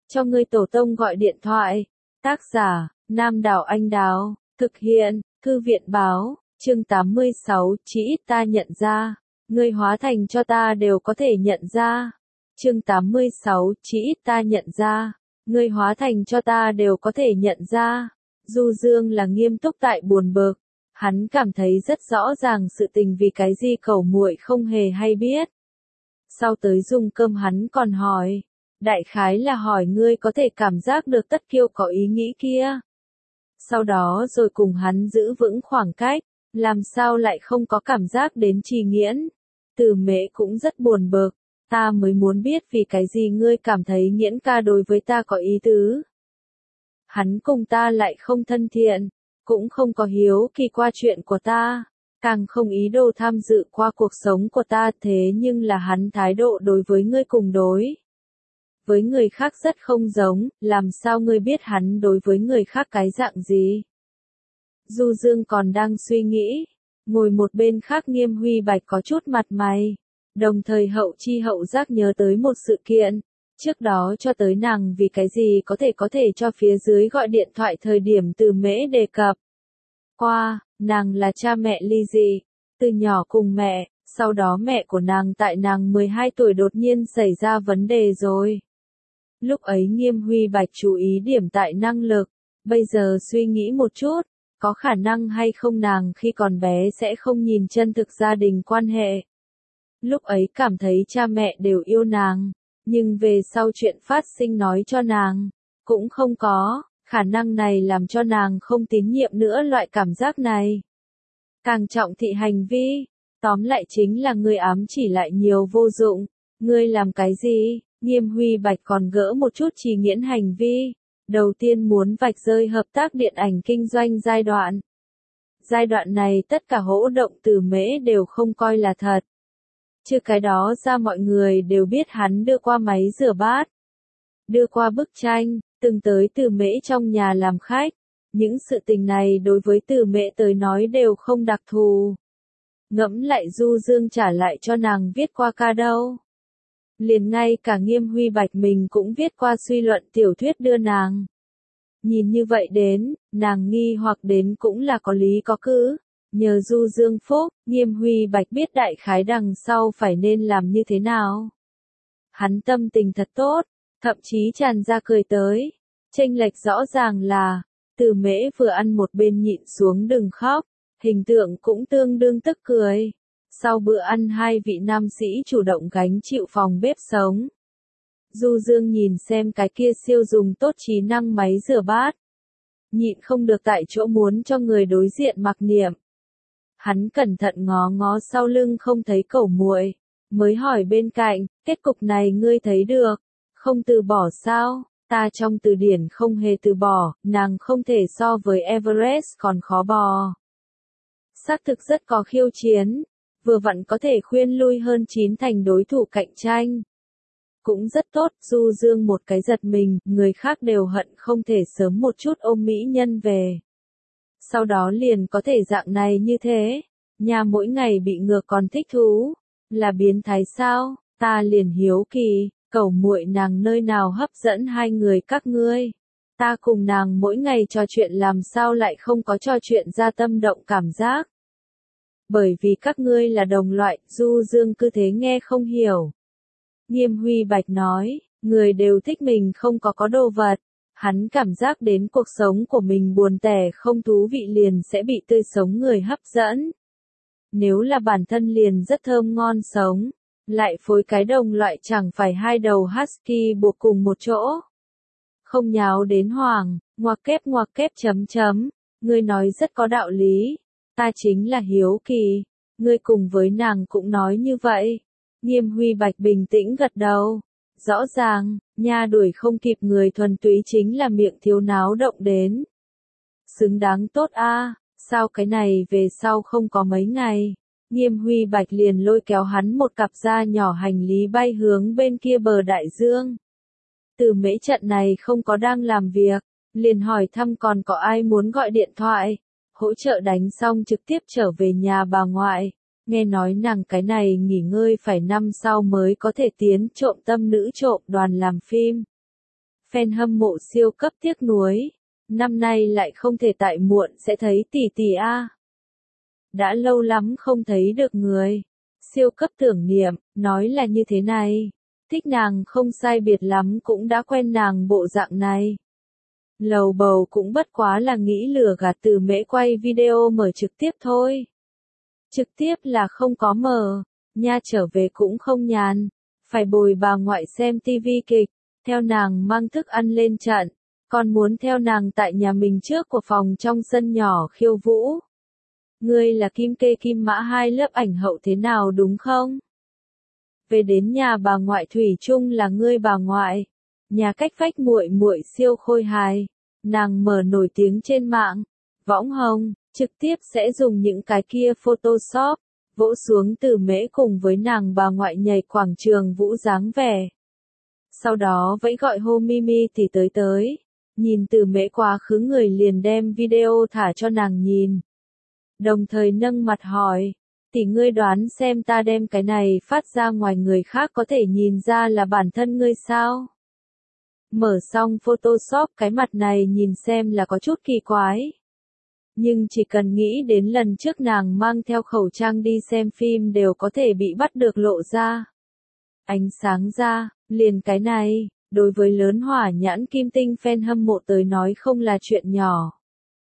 cho ngươi tổ tông gọi điện thoại. Tác giả, Nam Đào Anh Đào, thực hiện, Thư viện báo, chương 86, chỉ ít ta nhận ra, ngươi hóa thành cho ta đều có thể nhận ra. Chương 86, chỉ ít ta nhận ra, ngươi hóa thành cho ta đều có thể nhận ra. Du Dương là nghiêm túc tại buồn bực, hắn cảm thấy rất rõ ràng sự tình vì cái gì cẩu muội không hề hay biết. Sau tới dùng cơm hắn còn hỏi, đại khái là hỏi ngươi có thể cảm giác được Tất Kiêu có ý nghĩ kia. Sau đó rồi cùng hắn giữ vững khoảng cách, làm sao lại không có cảm giác đến Trì Nghiễn. Từ Mễ cũng rất buồn bực, ta mới muốn biết vì cái gì ngươi cảm thấy Nghiễn ca đối với ta có ý tứ. Hắn cùng ta lại không thân thiện, cũng không có hiếu kỳ qua chuyện của ta, càng không ý đồ tham dự qua cuộc sống của ta, thế nhưng là hắn thái độ đối với ngươi cùng đối với người khác rất không giống, làm sao ngươi biết hắn đối với người khác cái dạng gì? Du Dương còn đang suy nghĩ, ngồi một bên khác Nghiêm Huy Bạch có chút mặt mày, đồng thời hậu chi hậu giác nhớ tới một sự kiện, trước đó cho tới nàng vì cái gì có thể cho phía dưới gọi điện thoại thời điểm Từ Mễ đề cập qua, nàng là cha mẹ ly dị, từ nhỏ cùng mẹ, sau đó mẹ của nàng tại nàng 12 tuổi đột nhiên xảy ra vấn đề rồi. Lúc ấy Nghiêm Huy Bạch chú ý điểm tại năng lực, bây giờ suy nghĩ một chút, có khả năng hay không nàng khi còn bé sẽ không nhìn chân thực gia đình quan hệ. Lúc ấy cảm thấy cha mẹ đều yêu nàng, nhưng về sau chuyện phát sinh nói cho nàng, cũng không có, khả năng này làm cho nàng không tín nhiệm nữa loại cảm giác này. Càng trọng thị hành vi, tóm lại chính là ngươi ám chỉ lại nhiều vô dụng, ngươi làm cái gì? Nghiêm Huy Bạch còn gỡ một chút Trì Nghiễn hành vi, đầu tiên muốn vạch rơi hợp tác điện ảnh kinh doanh giai đoạn. Giai đoạn này tất cả hỗ động Từ Mễ đều không coi là thật. Chứ cái đó ra mọi người đều biết hắn đưa qua máy rửa bát, đưa qua bức tranh, từng tới Từ Mễ trong nhà làm khách. Những sự tình này đối với Từ Mễ tới nói đều không đặc thù. Ngẫm lại Du Dương trả lại cho nàng viết qua ca đâu. Liền ngay cả Nghiêm Huy Bạch mình cũng viết qua suy luận tiểu thuyết đưa nàng. Nhìn như vậy đến, nàng nghi hoặc đến cũng là có lý có cứ. Nhờ Du Dương phúc, Nghiêm Huy Bạch biết đại khái đằng sau phải nên làm như thế nào. Hắn tâm tình thật tốt, thậm chí tràn ra cười tới. Chênh lệch rõ ràng là, Từ Mễ vừa ăn một bên nhịn xuống đừng khóc, hình tượng cũng tương đương tức cười. Sau bữa ăn hai vị nam sĩ chủ động gánh chịu phòng bếp sống. Du Dương nhìn xem cái kia siêu dùng tốt trí năng máy rửa bát. Nhịn không được tại chỗ muốn cho người đối diện mặc niệm. Hắn cẩn thận ngó ngó sau lưng không thấy cẩu muội, mới hỏi bên cạnh, kết cục này ngươi thấy được, không từ bỏ sao? Ta trong từ điển không hề từ bỏ, nàng không thể so với Everest còn khó bò. Xác thực rất có khiêu chiến, vừa vặn có thể khuyên lui hơn 9 thành đối thủ cạnh tranh. Cũng rất tốt, Du Dương một cái giật mình, người khác đều hận không thể sớm một chút ôm mỹ nhân về. Sau đó liền có thể dạng này như thế, nhà mỗi ngày bị ngược còn thích thú, là biến thái sao? Ta liền hiếu kỳ, cẩu muội nàng nơi nào hấp dẫn hai người các ngươi? Ta cùng nàng mỗi ngày trò chuyện làm sao lại không có trò chuyện ra tâm động cảm giác? Bởi vì các ngươi là đồng loại, Du Dương cứ thế nghe không hiểu. Nghiêm Huy Bạch nói, người đều thích mình không có đồ vật. Hắn cảm giác đến cuộc sống của mình buồn tẻ không thú vị liền sẽ bị tươi sống người hấp dẫn. Nếu là bản thân liền rất thơm ngon sống, lại phối cái đồng loại chẳng phải hai đầu husky buộc cùng một chỗ. Không nháo đến hoảng, ngoặc kép chấm chấm, ngươi nói rất có đạo lý. Ta chính là hiếu kỳ, ngươi cùng với nàng cũng nói như vậy. Nghiêm Huy Bạch bình tĩnh gật đầu. Rõ ràng, nha đuổi không kịp người thuần túy chính là miệng thiếu náo động đến. Xứng đáng tốt a, sao cái này về sau không có mấy ngày. Nghiêm Huy Bạch liền lôi kéo hắn một cặp da nhỏ hành lý bay hướng bên kia bờ đại dương. Từ Mễ trận này không có đang làm việc, liền hỏi thăm còn có ai muốn gọi điện thoại. Hỗ trợ đánh xong trực tiếp trở về nhà bà ngoại. Nghe nói nàng cái này nghỉ ngơi phải năm sau mới có thể tiến trộm tâm nữ trộm đoàn làm phim. Fan hâm mộ siêu cấp tiếc nuối. Năm nay lại không thể tại muộn sẽ thấy tỷ tỷ a. Đã lâu lắm không thấy được người. Siêu cấp tưởng niệm, nói là như thế này. Thích nàng không sai biệt lắm cũng đã quen nàng bộ dạng này. Lầu bầu cũng bất quá là nghĩ lừa gạt từ mễ quay video mở trực tiếp thôi. Trực tiếp là không có mở, nha trở về cũng không nhàn. Phải bồi bà ngoại xem tivi kịch, theo nàng mang thức ăn lên trận, còn muốn theo nàng tại nhà mình trước của phòng trong sân nhỏ khiêu vũ. Ngươi là kim kê kim mã hai lớp ảnh hậu thế nào đúng không? Về đến nhà bà ngoại thủy chung là ngươi bà ngoại. Nhà cách vách muội muội siêu khôi hài. Nàng mở nổi tiếng trên mạng. Võng hồng, trực tiếp sẽ dùng những cái kia Photoshop. Vỗ xuống từ mễ cùng với nàng bà ngoại nhảy quảng trường vũ dáng vẻ. Sau đó vẫy gọi hô Mimi thì tới. Nhìn từ mễ quá khứ người liền đem video thả cho nàng nhìn. Đồng thời nâng mặt hỏi. Tỷ ngươi đoán xem ta đem cái này phát ra ngoài người khác có thể nhìn ra là bản thân ngươi sao? Mở xong Photoshop cái mặt này nhìn xem là có chút kỳ quái. Nhưng chỉ cần nghĩ đến lần trước nàng mang theo khẩu trang đi xem phim đều có thể bị bắt được lộ ra. Ánh sáng ra, liền cái này, đối với lớn hỏa nhãn kim tinh fan hâm mộ tới nói không là chuyện nhỏ.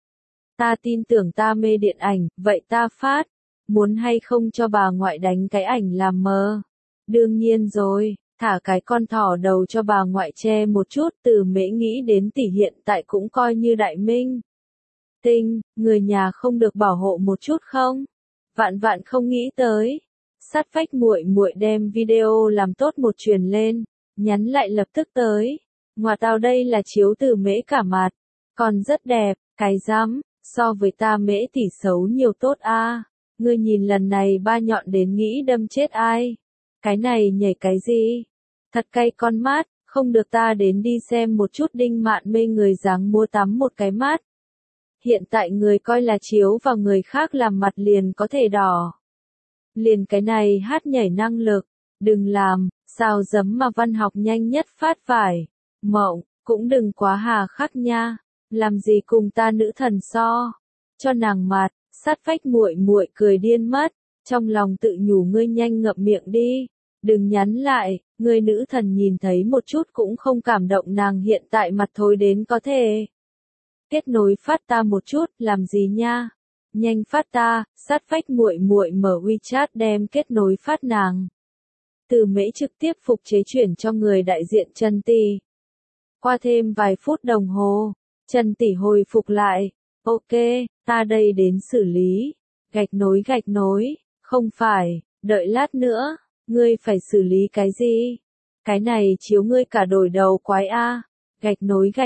Ta tin tưởng ta mê điện ảnh, vậy ta phát. Muốn hay không cho bà ngoại đánh cái ảnh làm mờ? Đương nhiên rồi, thả cái con thỏ đầu cho bà ngoại che một chút từ mễ nghĩ đến tỷ hiện tại cũng coi như đại minh. Tinh, người nhà không được bảo hộ một chút không? Vạn vạn không nghĩ tới. Sát vách muội muội đem video làm tốt một truyền lên, nhắn lại lập tức tới. Ngoà tao đây là chiếu từ mễ cả mặt, còn rất đẹp, cái rắm, so với ta mễ tỷ xấu nhiều tốt a. Ngươi nhìn lần này ba nhọn đến nghĩ đâm chết ai. Cái này nhảy cái gì? Thật cay con mát, không được ta đến đi xem một chút đinh mạn mê người dáng mua tắm một cái mát. Hiện tại người coi là chiếu vào người khác làm mặt liền có thể đỏ. Liền cái này hát nhảy năng lực, đừng làm, sao giấm mà văn học nhanh nhất phát phải. Mộng, cũng đừng quá hà khắc nha, làm gì cùng ta nữ thần so. Cho nàng mặt. Sát vách muội muội cười điên mất, trong lòng tự nhủ ngươi nhanh ngậm miệng đi, đừng nhắn lại, người nữ thần nhìn thấy một chút cũng không cảm động nàng hiện tại mặt thối đến có thể. Kết nối phát ta một chút, làm gì nha? Nhanh phát ta, sát vách muội muội mở WeChat đem kết nối phát nàng. Từ mễ trực tiếp phục chế chuyển cho người đại diện Trần Tỷ. Qua thêm vài phút đồng hồ, Trần Tỷ hồi phục lại. Ok, ta đây đến xử lý. Gạch nối, không phải, đợi lát nữa, ngươi phải xử lý cái gì? Cái này chiếu ngươi cả đổi đầu quái a. Gạch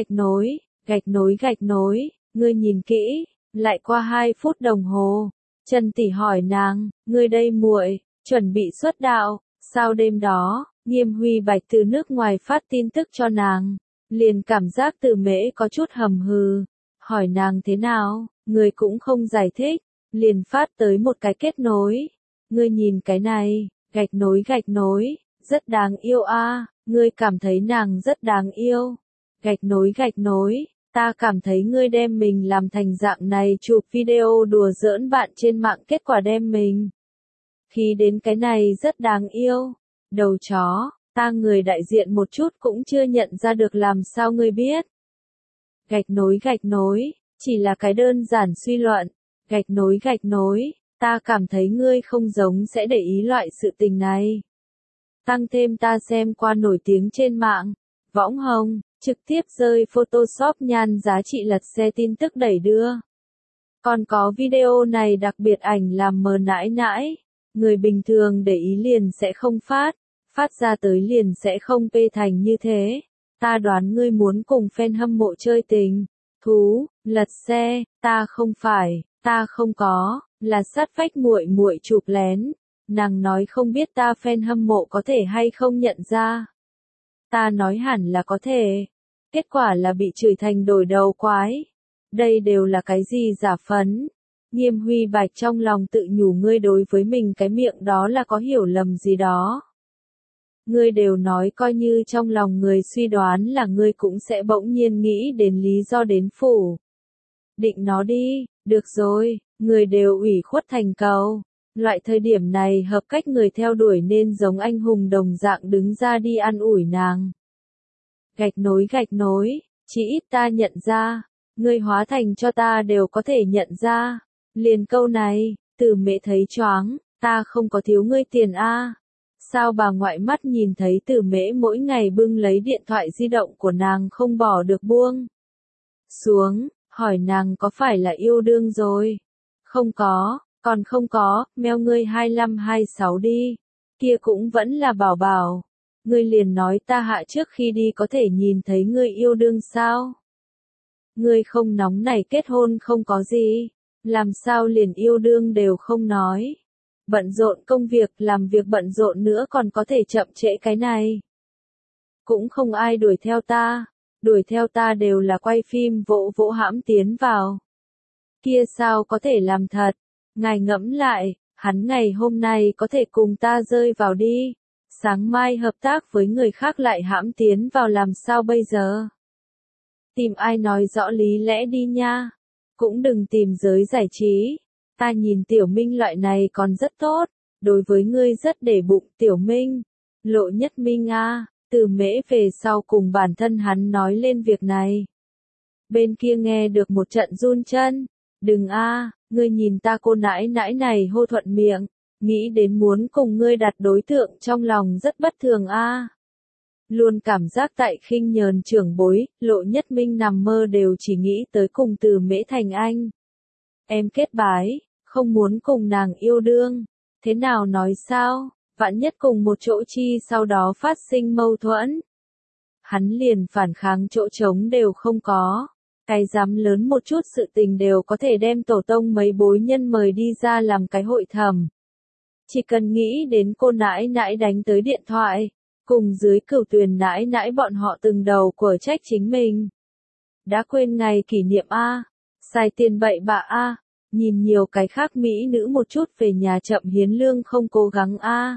nối, ngươi nhìn kỹ, lại qua 2 phút đồng hồ. Trần Tỷ hỏi nàng, ngươi đây muội, chuẩn bị xuất đạo, sao đêm đó, Nghiêm Huy Bạch từ nước ngoài phát tin tức cho nàng, liền cảm giác từ mễ có chút hầm hừ. Hỏi nàng thế nào, người cũng không giải thích, liền phát tới một cái kết nối. Ngươi nhìn cái này, gạch nối, rất đáng yêu a. Ngươi cảm thấy nàng rất đáng yêu. Gạch nối, ta cảm thấy ngươi đem mình làm thành dạng này chụp video đùa giỡn bạn trên mạng kết quả đem mình. Khi đến cái này rất đáng yêu. Đầu chó, ta người đại diện một chút cũng chưa nhận ra được làm sao ngươi biết. Gạch nối, chỉ là cái đơn giản suy luận. Gạch nối, ta cảm thấy ngươi không giống sẽ để ý loại sự tình này. Tăng thêm ta xem qua nổi tiếng trên mạng, võng hồng, trực tiếp rơi Photoshop nhan giá trị lật xe tin tức đẩy đưa. Còn có video này đặc biệt ảnh làm mờ nãi, người bình thường để ý liền sẽ không phát ra tới liền sẽ không pê thành như thế. Ta đoán ngươi muốn cùng fan hâm mộ chơi tình, thú, lật xe, ta không có, là sát vách muội muội chụp lén. Nàng nói không biết ta fan hâm mộ có thể hay không nhận ra. Ta nói hẳn là có thể. Kết quả là bị chửi thành đổi đầu quái. Đây đều là cái gì giả phấn. Nghiêm Huy Bạch trong lòng tự nhủ ngươi đối với mình cái miệng đó là có hiểu lầm gì đó. Ngươi đều nói coi như trong lòng người suy đoán là ngươi cũng sẽ bỗng nhiên nghĩ đến lý do đến phủ. Định nó đi, được rồi, người đều ủy khuất thành cầu. Loại thời điểm này hợp cách người theo đuổi nên giống anh hùng đồng dạng đứng ra đi an ủi nàng. Gạch nối, chỉ ít ta nhận ra, ngươi hóa thành cho ta đều có thể nhận ra. Liền câu này, Từ Mễ thấy choáng, ta không có thiếu ngươi tiền a. Sao bà ngoại mắt nhìn thấy Từ Mễ mỗi ngày bưng lấy điện thoại di động của nàng không bỏ được buông xuống, hỏi nàng có phải là yêu đương rồi? Không có, còn không có, meo ngươi 25-26 đi. Kia cũng vẫn là bảo bảo. Ngươi liền nói ta hạ trước khi đi có thể nhìn thấy ngươi yêu đương sao? Ngươi không nóng này kết hôn không có gì. Làm sao liền yêu đương đều không nói. Bận rộn công việc, làm việc bận rộn nữa còn có thể chậm trễ cái này. Cũng không ai đuổi theo ta đều là quay phim vỗ vỗ hãm tiến vào. Kia sao có thể làm thật, ngài ngẫm lại, hắn ngày hôm nay có thể cùng ta rơi vào đi, sáng mai hợp tác với người khác lại hãm tiến vào làm sao bây giờ? Tìm ai nói rõ lý lẽ đi nha, cũng đừng tìm giới giải trí, ta nhìn Tiểu Minh loại này còn rất tốt, đối với ngươi rất để bụng Tiểu Minh, Lộ Nhất Minh a. Từ Mễ về sau cùng bản thân hắn nói lên việc này. Bên kia nghe được một trận run chân. Đừng a, ngươi nhìn ta cô nãi nãi này hô thuận miệng, nghĩ đến muốn cùng ngươi đặt đối tượng trong lòng rất bất thường a. Luôn cảm giác tại khinh nhờn trưởng bối, Lộ Nhất Minh nằm mơ đều chỉ nghĩ tới cùng Từ Mễ thành anh. Em kết bái, không muốn cùng nàng yêu đương. Thế nào nói sao? Vạn nhất cùng một chỗ chi sau đó phát sinh mâu thuẫn. Hắn liền phản kháng chỗ trống đều không có. Cái dám lớn một chút sự tình đều có thể đem tổ tông mấy bối nhân mời đi ra làm cái hội thẩm. Chỉ cần nghĩ đến cô nãi nãi đánh tới điện thoại, cùng dưới Cửu Tuyền nãi nãi bọn họ từng đầu của trách chính mình. Đã quên ngày kỷ niệm a, xài tiền bậy bạ a, nhìn nhiều cái khác mỹ nữ một chút về nhà chậm hiến lương không cố gắng a.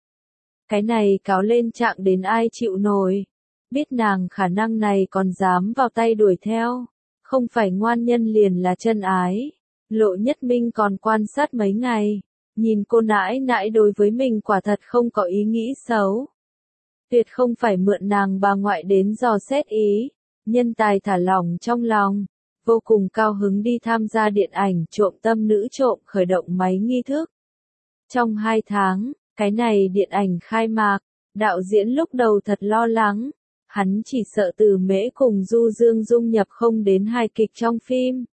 Cái này cáo lên trạng đến ai chịu nổi. Biết nàng khả năng này còn dám vào tay đuổi theo. Không phải ngoan nhân liền là chân ái. Lộ Nhất Minh còn quan sát mấy ngày. Nhìn cô nãi nãi đối với mình quả thật không có ý nghĩ xấu. Tuyệt không phải mượn nàng bà ngoại đến dò xét ý. Nhân tài thả lỏng trong lòng. Vô cùng cao hứng đi tham gia điện ảnh trộm tâm nữ trộm khởi động máy nghi thức. Trong 2 tháng. Cái này điện ảnh khai mạc, đạo diễn lúc đầu thật lo lắng, hắn chỉ sợ Từ Mễ cùng Du Dương dung nhập không đến hài kịch trong phim.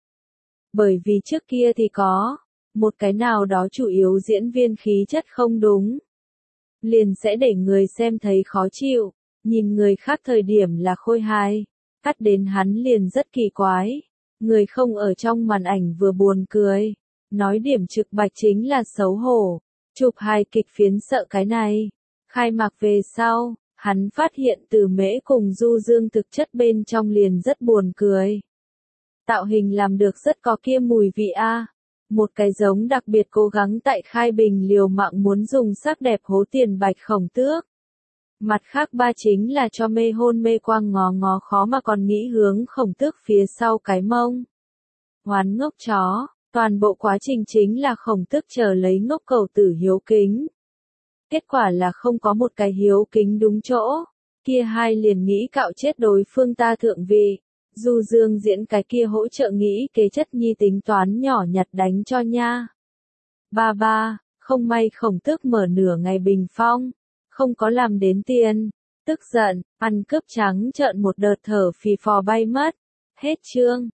Bởi vì trước kia thì có, một cái nào đó chủ yếu diễn viên khí chất không đúng. Liền sẽ để người xem thấy khó chịu, nhìn người khác thời điểm là khôi hài, cắt đến hắn liền rất kỳ quái. Người không ở trong màn ảnh vừa buồn cười, nói điểm trực bạch chính là xấu hổ. Chụp hài kịch phiến sợ cái này. Khai mạc về sau, hắn phát hiện Từ Mễ cùng Du Dương thực chất bên trong liền rất buồn cười. Tạo hình làm được rất có kia mùi vị a. Một cái giống đặc biệt cố gắng tại Khai Bình liều mạng muốn dùng sắc đẹp hố tiền Bạch Khổng Tước. Mặt khác ba chính là cho mê hôn mê quang ngó ngó khó mà còn nghĩ hướng Khổng Tước phía sau cái mông. Hoán ngốc chó. Toàn bộ quá trình chính là Khổng Tước chờ lấy ngốc cầu tử hiếu kính. Kết quả là không có một cái hiếu kính đúng chỗ. Kia hai liền nghĩ cạo chết đối phương ta thượng vị. Du Dương diễn cái kia hỗ trợ nghĩ kế chất nhi tính toán nhỏ nhặt đánh cho nha. Ba, không may Khổng Tước mở nửa ngày bình phong. Không có làm đến tiền. Tức giận, ăn cướp trắng trợn một đợt thở phì phò bay mất. Hết chương.